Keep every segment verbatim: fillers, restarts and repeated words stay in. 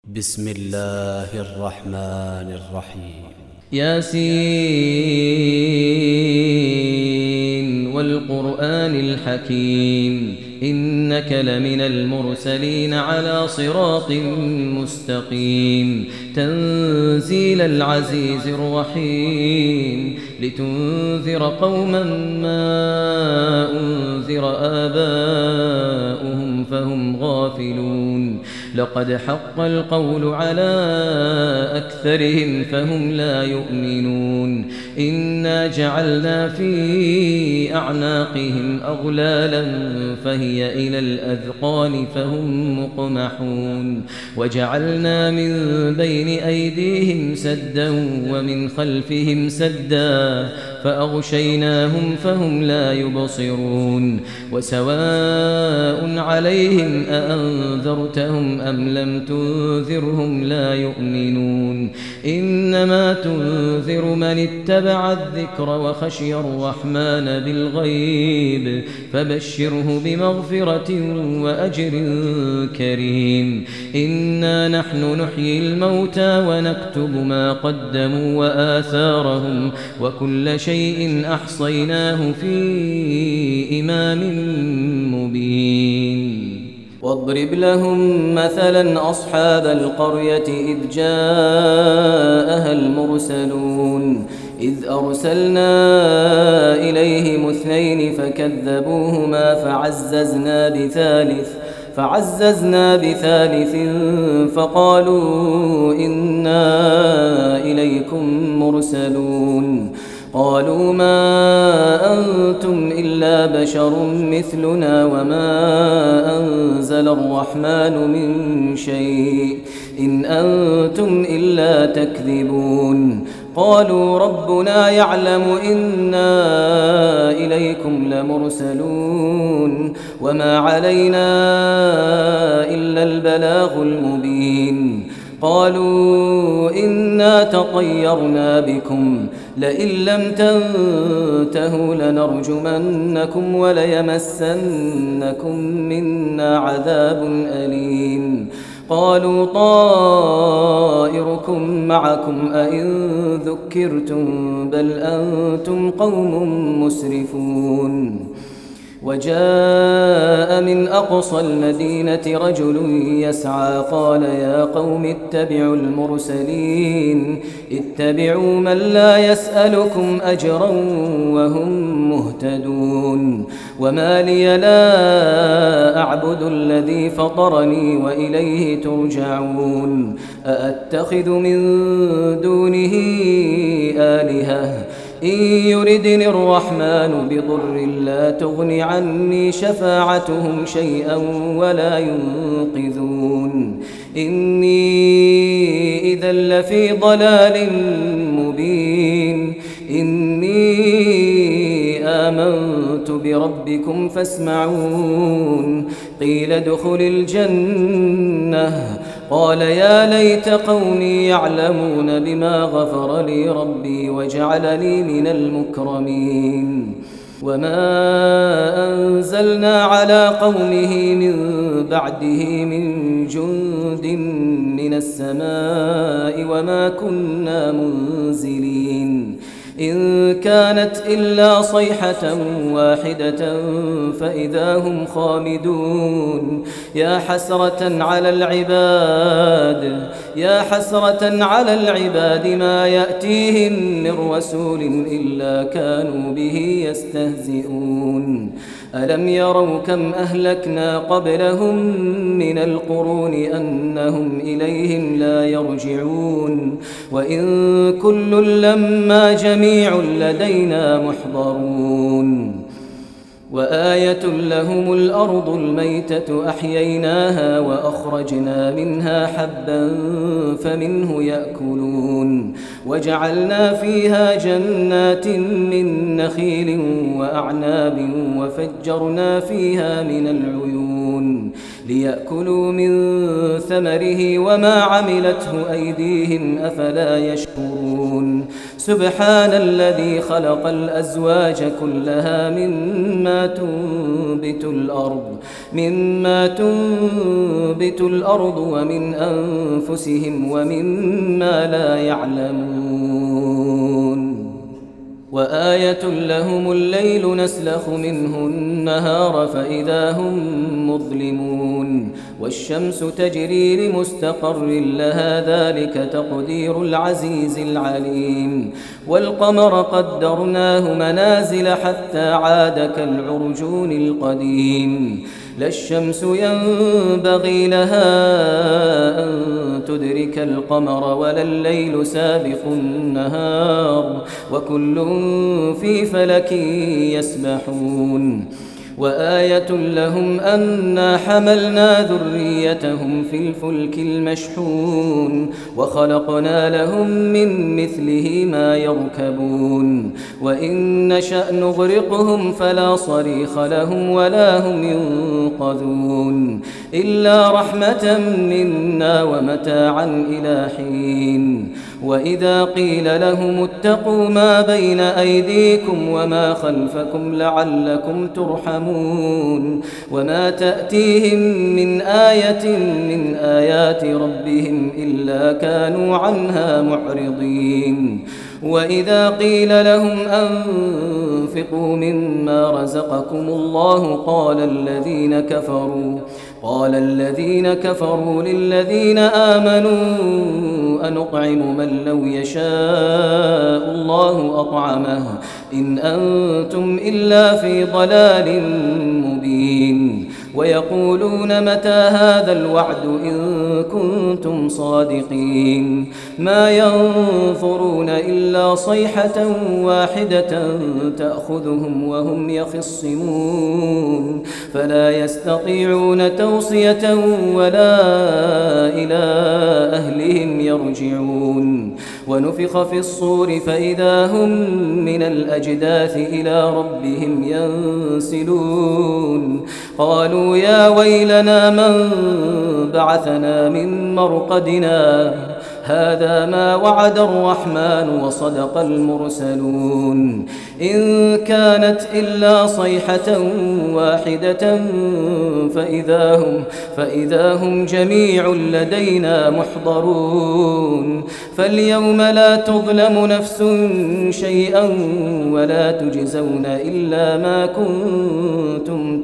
بسم الله الرحمن الرحيم. ياسين والقرآن الحكيم إنك لمن المرسلين على صراط مستقيم تنزيل العزيز الرحيم لتنذر قوما ما أنذر آباؤهم فهم غافلون لقد حق القول على أكثرهم فهم لا يؤمنون إنا جعلنا في أعناقهم أغلالا فهي إلى الأذقان فهم مقمحون وجعلنا من بين أيديهم سدا ومن خلفهم سدا فأغشيناهم فهم لا يبصرون وسواء عليهم أأنذرتهم أم لم تنذرهم لا يؤمنون إنما تنذر من اتبع الذكر وخشي الرحمن بالغيب فبشره بمغفرة وأجر كريم إنا نحن نحيي الموتى ونكتب ما قدموا وآثارهم وكل شيء أحصيناه في إمام مبين واضرب لهم مثلا أصحاب القرية إذ جاءها المرسلون إذ أرسلنا إليهم اثنين فكذبوهما فعززنا بثالث فعززنا بثالث فقالوا إنا إليكم مرسلون قالوا ما أنتم إلا بشر مثلنا وما أنزل الرحمن من شيء إن أنتم إلا تكذبون قالوا ربنا يعلم إنا إليكم لمرسلون وما علينا إلا البلاغ المبين قالوا إنا تطيرنا بكم لئن لم تنتهوا لنرجمنكم وليمسنكم منا عذاب أليم قالوا طائركم معكم أئن ذكرتم بل أنتم قوم مسرفون وجاء من أقصى المدينة رجل يسعى قال يا قوم اتبعوا المرسلين اتبعوا من لا يسألكم أجرا وهم مهتدون وما لي لا أعبد الذي فطرني وإليه ترجعون أأتخذ من دونه آلهة إن يردني الرحمن بضر لا تغن عني شفاعتهم شيئا ولا ينقذون إني إذا لفي ضلال مبين إني آمنت بربكم فاسمعون قيل ادخل الجنة قال يا ليت قومي يعلمون بما غفر لي ربي وجعلني من المكرمين وما أنزلنا على قومه من بعده من جند من السماء وما كنا منزلين إن كانت إلا صيحة واحدة فإذا هم خامدون يا حسرة على العباد يا حسرة على العباد ما يأتيهم من رسول إلا كانوا به يستهزئون ألم يروا كم أهلكنا قبلهم من القرون أنهم إليهم لا يرجعون وإن كل لما جميع لدينا محضرون وآية لهم الأرض الميتة أحييناها وأخرجنا منها حبا فمنه يأكلون وجعلنا فيها جنات من نخيل وأعناب وفجرنا فيها من العيون ليأكلوا من ثمره وما عملته أيديهم أفلا يشكرون سبحان الذي خلق الأزواج كلها مما تنبت الأرض مما تنبت الأرض ومن أنفسهم ومما لا يعلمون وآية لهم الليل نسلخ منه النهار فإذا هم مظلمون والشمس تجري لمستقر لها ذلك تقدير العزيز العليم والقمر قدرناه منازل حتى عاد كالعرجون القديم لا الشمس ينبغي لها أن تدرك القمر ولا الليل سابق النهار وكل في فلك يسبحون وآية لهم أنا حملنا ذريتهم في الفلك المشحون وخلقنا لهم من مثله ما يركبون وإن نشأ نغرقهم فلا صريخ لهم ولا هم ينقذون إلا رحمة منا ومتاعا إلى حين وإذا قيل لهم اتقوا ما بين أيديكم وما خلفكم لعلكم ترحمون وما تأتيهم من آية من آيات ربهم إلا كانوا عنها معرضين وإذا قيل لهم أنفقوا مما رزقكم الله قال الذين كفروا قال الذين كفروا للذين آمنوا أنطعم من لو يشاء الله أطعمه إن أنتم إلا في ضلال مبين ويقولون متى هذا الوعد إن كنتم صادقين ما ينظرون إلا صيحة واحدة تأخذهم وهم يخصمون فلا يستطيعون توصية ولا إلى أهلهم يرجعون ونفخ في الصور فإذا هم من الأجداث إلى ربهم ينسلون قالوا يا ويلنا من بعثنا من مرقدنا هذا ما وعد الرحمن وصدق المرسلون إن كانت إلا صيحة واحدة فإذا هم, فإذا هم جميع لدينا محضرون فاليوم لا تظلم نفس شيئا ولا تجزون إلا ما كنتم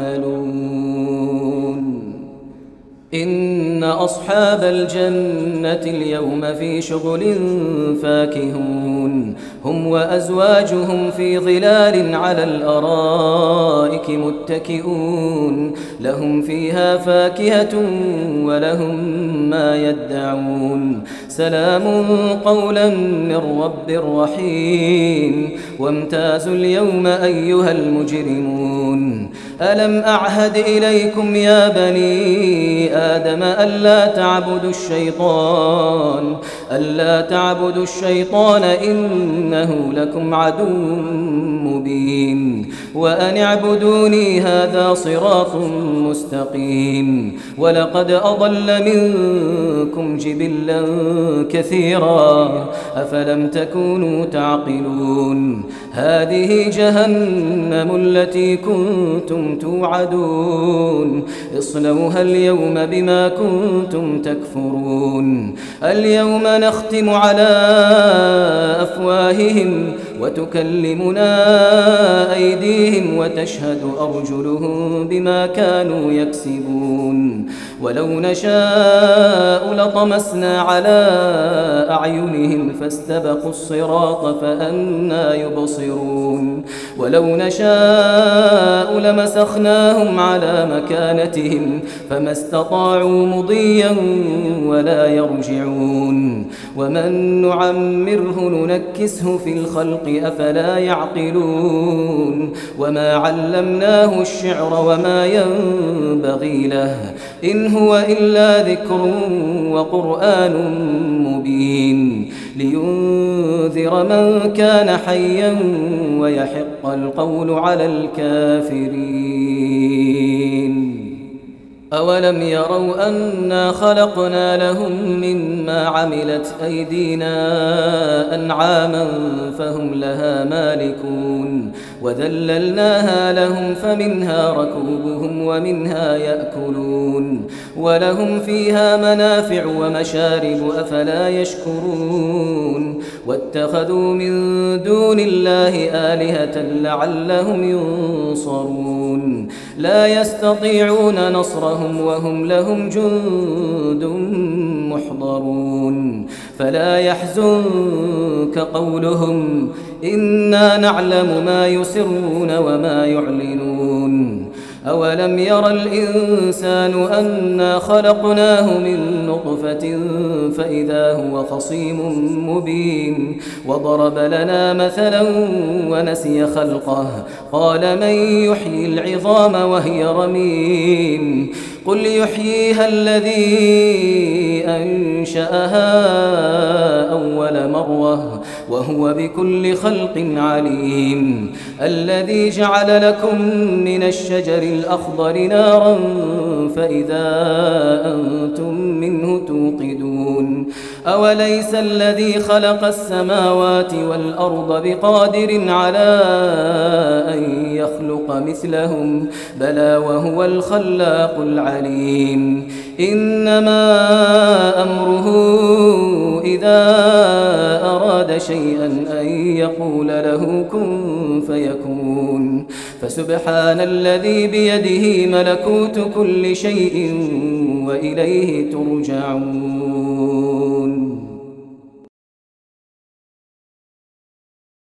تعملون إن أصحاب الجنة اليوم في شغل فاكهون هم وأزواجهم في ظلال على الأرائك متكئون لهم فيها فاكهة ولهم ما يدعون سلام قولا من رب رحيم وامتازوا اليوم أيها المجرمون ألم أعهد إليكم يا بني آدم ألا تعبدوا الشيطان ألا تعبدوا الشيطان إنه لكم عدو مبين وأن اعبدوني هذا صراط مستقيم ولقد أضل منكم جبلا كثيرا أفلم تكونوا تعقلون هذه جهنم التي كنتم توعدون اصلوها اليوم بما كنتم تكفرون اليوم نختم على أفواههم وتكلمنا أيديهم وتشهد أرجلهم بما كانوا يكسبون ولو نشاء لطمسنا على أعينهم فاستبقوا الصراط فأنى يبصرون ولو نشاء لمسخناهم على مكانتهم فما استطاعوا مضيا ولا يرجعون ومن نعمره ننكسه في الخلق أفلا يعقلون وما علمناه الشعر وما ينبغي له إن هو إلا ذكر وقرآن مبين لينذر من كان حيا ويحق القول على الكافرين أولم يروا أنا خلقنا لهم مما عملت أيدينا أنعاما فهم لها مالكون وذللناها لهم فمنها ركوبهم ومنها يأكلون ولهم فيها منافع ومشارب أفلا يشكرون واتخذوا من دون الله آلهة لعلهم ينصرون لا يستطيعون نصرهم وهم لهم جند محضرون فلا يحزنك قولهم إنا نعلم ما يسرون وما يعلنون أولم ير الإنسان أنا خلقناه من نطفة فإذا هو خصيم مبين وضرب لنا مثلا ونسي خلقه قال من يحيي العظام وهي رميم قل يحييها الذي أنشأها أول مرة وهو بكل خلق عليم الذي جعل لكم من الشجر الأخضر نارا فإذا أنتم منه توقدون أوليس الذي خلق السماوات والأرض بقادر على أن يخلق مثلهم بلى وهو الخلاق العليم إنما أمره إذا أراد شيئا أن يقول له كن فيكون فسبحان الذي بيده ملكوت كل شيء وإليه ترجعون.